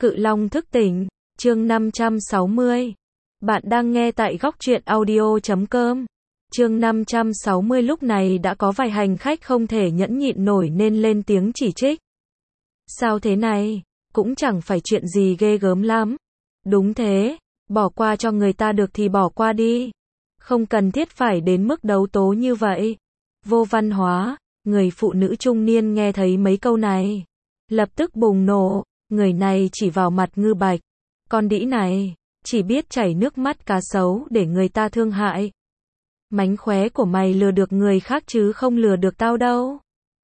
Cự Long thức tỉnh, chương 560. Bạn đang nghe tại góc truyện audio.com. Chương 560 lúc này đã có vài hành khách không thể nhẫn nhịn nổi nên lên tiếng chỉ trích. Sao thế này, cũng chẳng phải chuyện gì ghê gớm lắm. Đúng thế, bỏ qua cho người ta được thì bỏ qua đi. Không cần thiết phải đến mức đấu tố như vậy. Vô văn hóa, người phụ nữ trung niên nghe thấy mấy câu này. Lập tức bùng nổ, người này chỉ vào mặt Ngư Bạch. Con đĩ này, chỉ biết chảy nước mắt cá sấu để người ta thương hại. Mánh khóe của mày lừa được người khác chứ không lừa được tao đâu.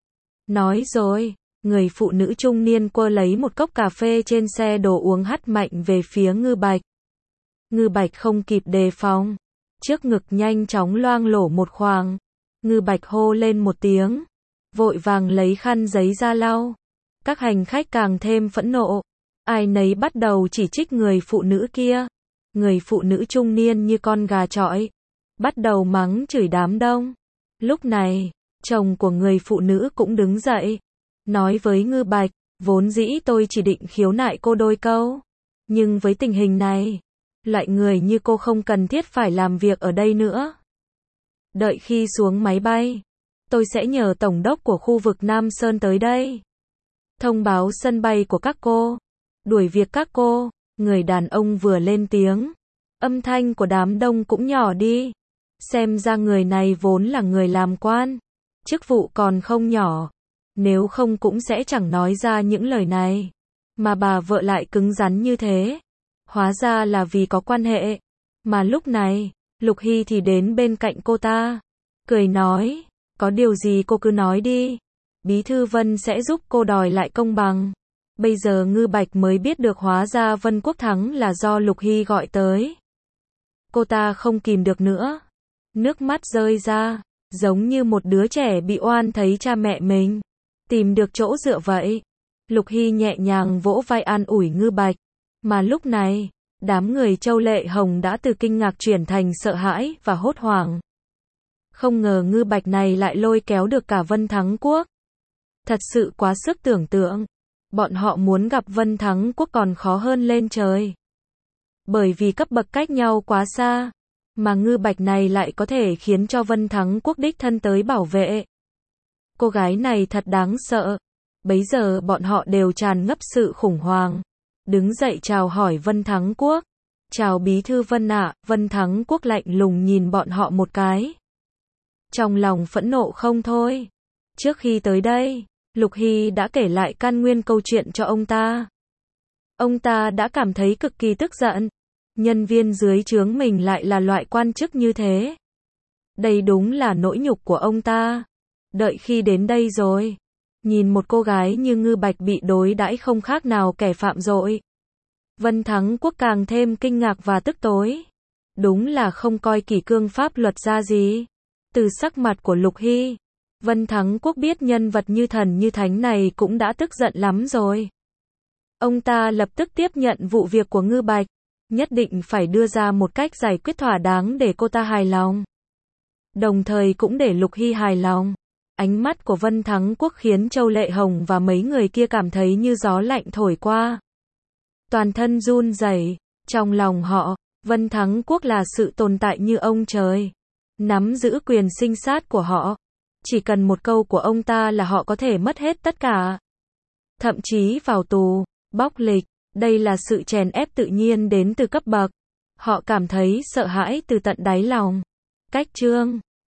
Nói rồi, người phụ nữ trung niên quơ lấy một cốc cà phê trên xe đồ uống hắt mạnh về phía Ngư Bạch. Ngư Bạch không kịp đề phòng. Trước ngực nhanh chóng loang lổ một khoang. Ngư Bạch hô lên một tiếng. Vội vàng lấy khăn giấy ra lau. Các hành khách càng thêm phẫn nộ. Ai nấy bắt đầu chỉ trích người phụ nữ kia. Người phụ nữ trung niên như con gà chọi. Bắt đầu mắng chửi đám đông. Lúc này, chồng của người phụ nữ cũng đứng dậy. Nói với Ngư Bạch, vốn dĩ tôi chỉ định khiếu nại cô đôi câu. Nhưng với tình hình này, loại người như cô không cần thiết phải làm việc ở đây nữa. Đợi khi xuống máy bay, tôi sẽ nhờ tổng đốc của khu vực Nam Sơn tới đây. Thông báo sân bay của các cô. Đuổi việc các cô. Người đàn ông vừa lên tiếng. Âm thanh của đám đông cũng nhỏ đi. Xem ra người này vốn là người làm quan. Chức vụ còn không nhỏ. Nếu không cũng sẽ chẳng nói ra những lời này. Mà bà vợ lại cứng rắn như thế. Hóa ra là vì có quan hệ. Mà lúc này, Lục Hy thì đến bên cạnh cô ta. Cười nói, có điều gì cô cứ nói đi. Bí thư Vân sẽ giúp cô đòi lại công bằng. Bây giờ Ngư Bạch mới biết được hóa ra Vân Quốc Thắng là do Lục Hy gọi tới. Cô ta không kìm được nữa. Nước mắt rơi ra, giống như một đứa trẻ bị oan thấy cha mẹ mình tìm được chỗ dựa vậy. Lục Hy nhẹ nhàng vỗ vai an ủi Ngư Bạch. Mà lúc này, đám người Châu Lệ Hồng đã từ kinh ngạc chuyển thành sợ hãi và hốt hoảng. Không ngờ Ngư Bạch này lại lôi kéo được cả Vân Thắng Quốc. Thật sự quá sức tưởng tượng. Bọn họ muốn gặp Vân Thắng Quốc còn khó hơn lên trời. Bởi vì cấp bậc cách nhau quá xa. Mà Ngư Bạch này lại có thể khiến cho Vân Thắng Quốc đích thân tới bảo vệ. Cô gái này thật đáng sợ. Bấy giờ bọn họ đều tràn ngập sự khủng hoảng. Đứng dậy chào hỏi Vân Thắng Quốc. Chào bí thư Vân ạ. Vân Thắng Quốc lạnh lùng nhìn bọn họ một cái. Trong lòng phẫn nộ không thôi. Trước khi tới đây, Lục Hy đã kể lại căn nguyên câu chuyện cho ông ta. Ông ta đã cảm thấy cực kỳ tức giận. Nhân viên dưới trướng mình lại là loại quan chức như thế. Đây đúng là nỗi nhục của ông ta. Đợi khi đến đây rồi, nhìn một cô gái như Ngư Bạch bị đối đãi không khác nào kẻ phạm tội. Vân Thắng Quốc càng thêm kinh ngạc và tức tối. Đúng là không coi kỷ cương pháp luật ra gì. Từ sắc mặt của Lục Hy, Vân Thắng Quốc biết nhân vật như thần như thánh này cũng đã tức giận lắm rồi. Ông ta lập tức tiếp nhận vụ việc của Ngư Bạch. Nhất định phải đưa ra một cách giải quyết thỏa đáng để cô ta hài lòng. Đồng thời cũng để Lục Hy hài lòng. Ánh mắt của Vân Thắng Quốc khiến Châu Lệ Hồng và mấy người kia cảm thấy như gió lạnh thổi qua. Toàn thân run rẩy. Trong lòng họ, Vân Thắng Quốc là sự tồn tại như ông trời. Nắm giữ quyền sinh sát của họ. Chỉ cần một câu của ông ta là họ có thể mất hết tất cả. Thậm chí vào tù, bóc lịch. Đây là sự chèn ép tự nhiên đến từ cấp bậc. Họ cảm thấy sợ hãi từ tận đáy lòng. Cách chương